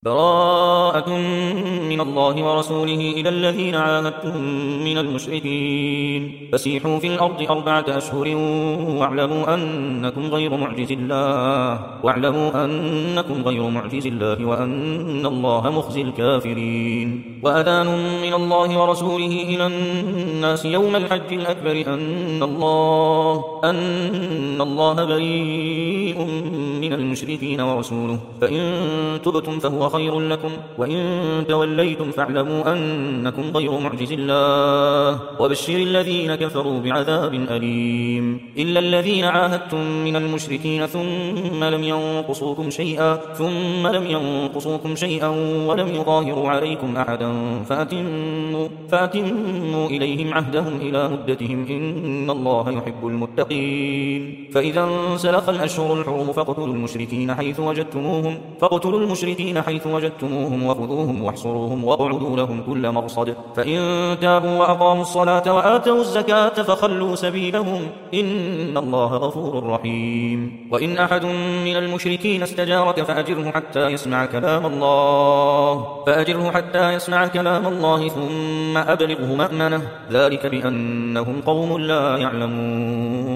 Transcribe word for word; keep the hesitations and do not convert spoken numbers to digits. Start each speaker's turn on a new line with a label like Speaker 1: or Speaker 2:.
Speaker 1: براءة من الله ورسوله إلى الذين عاهدتم من المشركين فسيحوا في الأرض أربعة أشهر واعلموا أنكم غير معجز الله واعلموا أنكم غير معجز الله وأن الله مخزي الكافرين. وأذان من الله ورسوله إلى الناس يوم الحج الأكبر أن الله أن الله بريء من المشركين ورسوله فإن تبتم فهو خير لكم وإن توليتم فاعلموا أنكم غير معجز الله وبشر الذين كفروا بعذاب أليم. إلا الذين عاهدتم من المشركين ثم لم ينقصوكم شيئا ثم لم ينقصوكم شيئا ولم يظاهروا عليكم أحدا فأتموا, فأتموا إليهم عهدهم إلى مدتهم إن الله يحب المتقين. فإذا انسلخ الأشهر الحرم فاقتلوا المشركين حيث وجدتموهم فاقتلوا المشركين حيث وجدتموهم وخذوهم واحصروهم واقعدوا لهم كل مرصد فإن تابوا وأقاموا الصلاة وآتوا الزكاة فخلوا سبيلهم إن الله غفور رحيم. وإن أحد من المشركين استجارك فأجره حتى يسمع كلام الله فأجره حتى يسمع كلام الله ثم أبلغه مأمنه ذلك بأنهم قوم لا يعلمون.